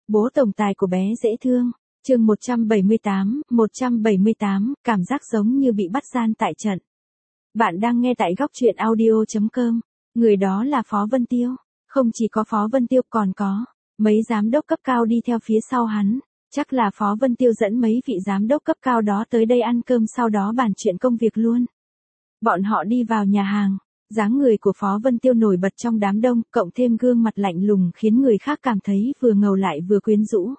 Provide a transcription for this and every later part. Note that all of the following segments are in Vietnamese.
Bố tổng tài của bé dễ thương. Chương 178, cảm giác giống như bị bắt gian tại trận. Bạn đang nghe tại góc truyện audio.com. Người đó là Phó Vân Tiêu. Không chỉ có Phó Vân Tiêu còn có mấy giám đốc cấp cao đi theo phía sau hắn. Chắc là Phó Vân Tiêu dẫn mấy vị giám đốc cấp cao đó tới đây ăn cơm sau đó bàn chuyện công việc luôn. Bọn họ đi vào nhà hàng. Dáng người của Phó Vân Tiêu nổi bật trong đám đông, cộng thêm gương mặt lạnh lùng khiến người khác cảm thấy vừa ngầu lại vừa quyến rũ.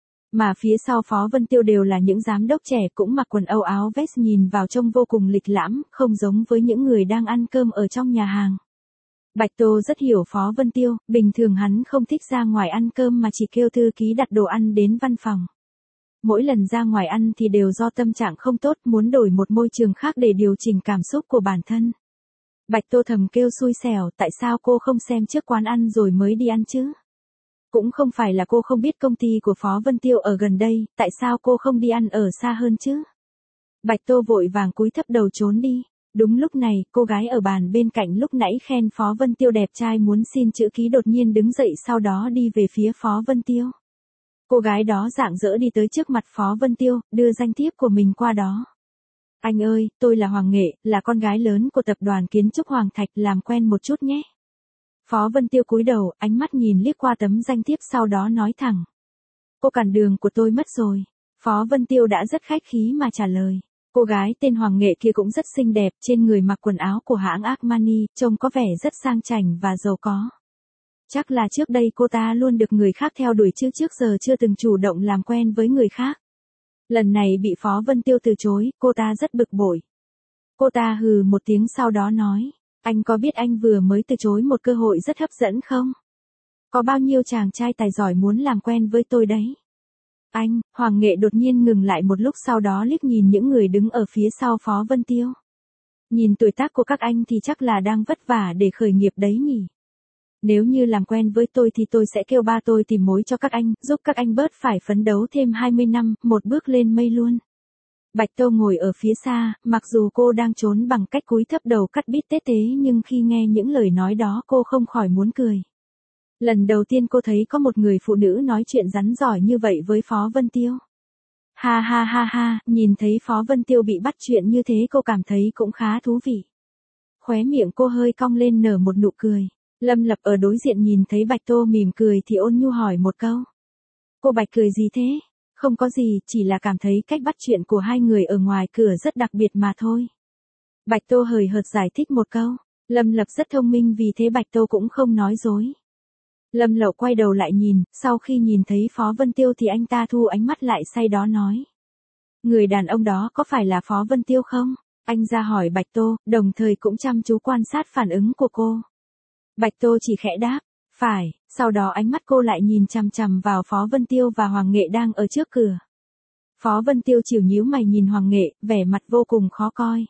Mà phía sau Phó Vân Tiêu đều là những giám đốc trẻ cũng mặc quần âu áo vest nhìn vào trông vô cùng lịch lãm, không giống với những người đang ăn cơm ở trong nhà hàng. Bạch Tô rất hiểu Phó Vân Tiêu, bình thường hắn không thích ra ngoài ăn cơm mà chỉ kêu thư ký đặt đồ ăn đến văn phòng. Mỗi lần ra ngoài ăn thì đều do tâm trạng không tốt, muốn đổi một môi trường khác để điều chỉnh cảm xúc của bản thân. Bạch Tô thầm kêu xui xẻo, tại sao cô không xem trước quán ăn rồi mới đi ăn chứ? Cũng không phải là cô không biết công ty của Phó Vân Tiêu ở gần đây, tại sao cô không đi ăn ở xa hơn chứ? Bạch Tô vội vàng cúi thấp đầu trốn đi. Đúng lúc này, cô gái ở bàn bên cạnh lúc nãy khen Phó Vân Tiêu đẹp trai muốn xin chữ ký đột nhiên đứng dậy sau đó đi về phía Phó Vân Tiêu. Cô gái đó rạng rỡ đi tới trước mặt Phó Vân Tiêu, đưa danh thiếp của mình qua đó. Anh ơi, tôi là Hoàng Nghệ, là con gái lớn của tập đoàn kiến trúc Hoàng Thạch, làm quen một chút nhé. Phó Vân Tiêu cúi đầu, ánh mắt nhìn liếc qua tấm danh thiếp sau đó nói thẳng. Cô cản đường của tôi mất rồi. Phó Vân Tiêu đã rất khách khí mà trả lời. Cô gái tên Hoàng Nghệ kia cũng rất xinh đẹp, trên người mặc quần áo của hãng Armani, trông có vẻ rất sang chảnh và giàu có. Chắc là trước đây cô ta luôn được người khác theo đuổi chứ trước giờ chưa từng chủ động làm quen với người khác. Lần này bị Phó Vân Tiêu từ chối, cô ta rất bực bội. Cô ta hừ một tiếng sau đó nói, anh có biết anh vừa mới từ chối một cơ hội rất hấp dẫn không? Có bao nhiêu chàng trai tài giỏi muốn làm quen với tôi đấy? Anh, Hoàng Nghệ đột nhiên ngừng lại một lúc sau đó liếc nhìn những người đứng ở phía sau Phó Vân Tiêu. Nhìn tuổi tác của các anh thì chắc là đang vất vả để khởi nghiệp đấy nhỉ? Nếu như làm quen với tôi thì tôi sẽ kêu ba tôi tìm mối cho các anh, giúp các anh bớt phải phấn đấu thêm 20 năm, một bước lên mây luôn. Bạch Tô ngồi ở phía xa, mặc dù cô đang trốn bằng cách cúi thấp đầu cắt bít tết tế nhưng khi nghe những lời nói đó cô không khỏi muốn cười. Lần đầu tiên cô thấy có một người phụ nữ nói chuyện rắn giỏi như vậy với Phó Vân Tiêu. Ha ha ha ha, nhìn thấy Phó Vân Tiêu bị bắt chuyện như thế cô cảm thấy cũng khá thú vị. Khóe miệng cô hơi cong lên nở một nụ cười. Lâm Lập ở đối diện nhìn thấy Bạch Tô mỉm cười thì ôn nhu hỏi một câu. Cô Bạch cười gì thế? Không có gì, chỉ là cảm thấy cách bắt chuyện của hai người ở ngoài cửa rất đặc biệt mà thôi. Bạch Tô hời hợt giải thích một câu. Lâm Lập rất thông minh vì thế Bạch Tô cũng không nói dối. Lâm Lậu quay đầu lại nhìn, sau khi nhìn thấy Phó Vân Tiêu thì anh ta thu ánh mắt lại say đó nói. Người đàn ông đó có phải là Phó Vân Tiêu không? Anh ra hỏi Bạch Tô, đồng thời cũng chăm chú quan sát phản ứng của cô. Bạch Tô chỉ khẽ đáp, phải, sau đó ánh mắt cô lại nhìn chằm chằm vào Phó Vân Tiêu và Hoàng Nghệ đang ở trước cửa. Phó Vân Tiêu chìu nhíu mày nhìn Hoàng Nghệ, vẻ mặt vô cùng khó coi.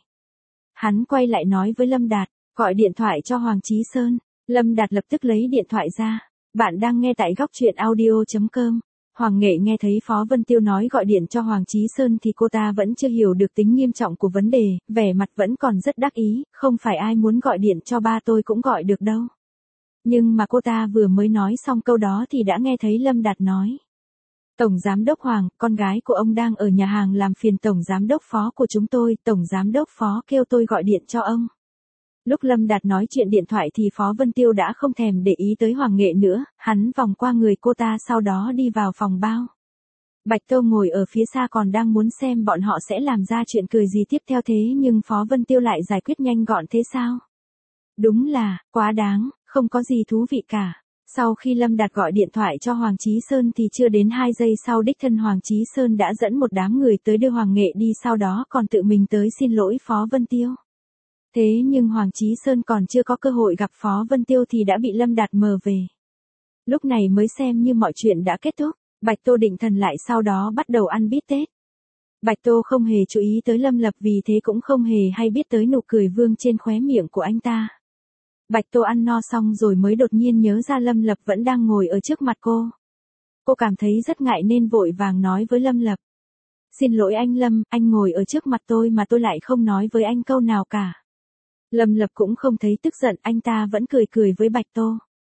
Hắn quay lại nói với Lâm Đạt, gọi điện thoại cho Hoàng Chí Sơn. Lâm Đạt lập tức lấy điện thoại ra. Bạn đang nghe tại góc truyện audio.com. Hoàng Nghệ nghe thấy Phó Vân Tiêu nói gọi điện cho Hoàng Chí Sơn thì cô ta vẫn chưa hiểu được tính nghiêm trọng của vấn đề, vẻ mặt vẫn còn rất đắc ý, không phải ai muốn gọi điện cho ba tôi cũng gọi được đâu. Nhưng mà cô ta vừa mới nói xong câu đó thì đã nghe thấy Lâm Đạt nói. Tổng Giám đốc Hoàng, con gái của ông đang ở nhà hàng làm phiền Tổng Giám đốc Phó của chúng tôi, Tổng Giám đốc Phó kêu tôi gọi điện cho ông. Lúc Lâm Đạt nói chuyện điện thoại thì Phó Vân Tiêu đã không thèm để ý tới Hoàng Nghệ nữa, hắn vòng qua người cô ta sau đó đi vào phòng bao. Bạch Tô ngồi ở phía xa còn đang muốn xem bọn họ sẽ làm ra chuyện cười gì tiếp theo thế nhưng Phó Vân Tiêu lại giải quyết nhanh gọn thế sao? Đúng là, quá đáng, không có gì thú vị cả. Sau khi Lâm Đạt gọi điện thoại cho Hoàng Chí Sơn thì chưa đến 2 giây sau đích thân Hoàng Chí Sơn đã dẫn một đám người tới đưa Hoàng Nghệ đi sau đó còn tự mình tới xin lỗi Phó Vân Tiêu. Thế nhưng Hoàng Chí Sơn còn chưa có cơ hội gặp Phó Vân Tiêu thì đã bị Lâm Đạt mời về. Lúc này mới xem như mọi chuyện đã kết thúc, Bạch Tô định thần lại sau đó bắt đầu ăn bít tết. Bạch Tô không hề chú ý tới Lâm Lập vì thế cũng không hề hay biết tới nụ cười vương trên khóe miệng của anh ta. Bạch Tô ăn no xong rồi mới đột nhiên nhớ ra Lâm Lập vẫn đang ngồi ở trước mặt cô. Cô cảm thấy rất ngại nên vội vàng nói với Lâm Lập. Xin lỗi anh Lâm, anh ngồi ở trước mặt tôi mà tôi lại không nói với anh câu nào cả. Lâm Lập cũng không thấy tức giận, anh ta vẫn cười cười với Bạch Tô.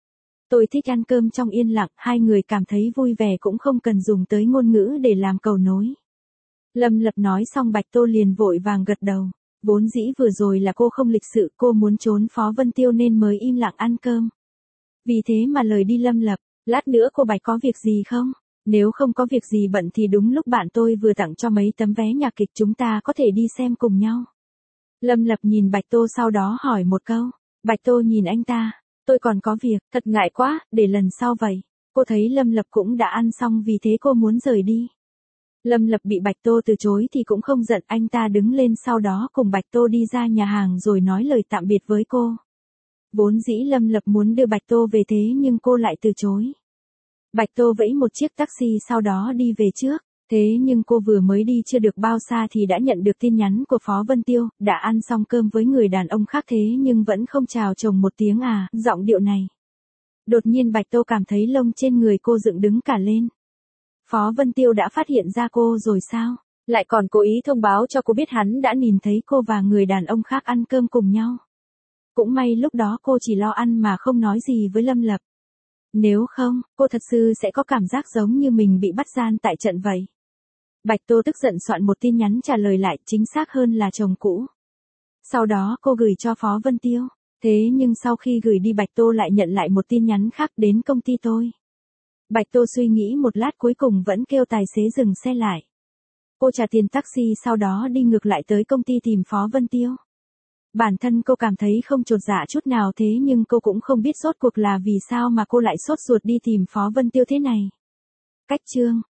Tôi thích ăn cơm trong yên lặng, hai người cảm thấy vui vẻ cũng không cần dùng tới ngôn ngữ để làm cầu nối. Lâm Lập nói xong Bạch Tô liền vội vàng gật đầu. Vốn dĩ vừa rồi là cô không lịch sự, cô muốn trốn Phó Vân Tiêu nên mới im lặng ăn cơm. Vì thế mà lời đi Lâm Lập, lát nữa cô Bạch có việc gì không? Nếu không có việc gì bận thì đúng lúc bạn tôi vừa tặng cho mấy tấm vé nhạc kịch, chúng ta có thể đi xem cùng nhau. Lâm Lập nhìn Bạch Tô sau đó hỏi một câu. Bạch Tô nhìn anh ta, tôi còn có việc, thật ngại quá, để lần sau vậy. Cô thấy Lâm Lập cũng đã ăn xong vì thế cô muốn rời đi. Lâm Lập bị Bạch Tô từ chối thì cũng không giận, anh ta đứng lên sau đó cùng Bạch Tô đi ra nhà hàng rồi nói lời tạm biệt với cô. Vốn dĩ Lâm Lập muốn đưa Bạch Tô về thế nhưng cô lại từ chối. Bạch Tô vẫy một chiếc taxi sau đó đi về trước. Thế nhưng cô vừa mới đi chưa được bao xa thì đã nhận được tin nhắn của Phó Vân Tiêu, đã ăn xong cơm với người đàn ông khác thế nhưng vẫn không chào chồng một tiếng à, giọng điệu này. Đột nhiên Bạch Tô cảm thấy lông trên người cô dựng đứng cả lên. Phó Vân Tiêu đã phát hiện ra cô rồi sao? Lại còn cố ý thông báo cho cô biết hắn đã nhìn thấy cô và người đàn ông khác ăn cơm cùng nhau. Cũng may lúc đó cô chỉ lo ăn mà không nói gì với Lâm Lập. Nếu không, cô thật sự sẽ có cảm giác giống như mình bị bắt gian tại trận vậy. Bạch Tô tức giận soạn một tin nhắn trả lời lại, chính xác hơn là chồng cũ. Sau đó cô gửi cho Phó Vân Tiêu. Thế nhưng sau khi gửi đi Bạch Tô lại nhận lại một tin nhắn khác, đến công ty tôi. Bạch Tô suy nghĩ một lát cuối cùng vẫn kêu tài xế dừng xe lại. Cô trả tiền taxi sau đó đi ngược lại tới công ty tìm Phó Vân Tiêu. Bản thân cô cảm thấy không chột dạ chút nào thế nhưng cô cũng không biết rốt cuộc là vì sao mà cô lại sốt ruột đi tìm Phó Vân Tiêu thế này. Cách chương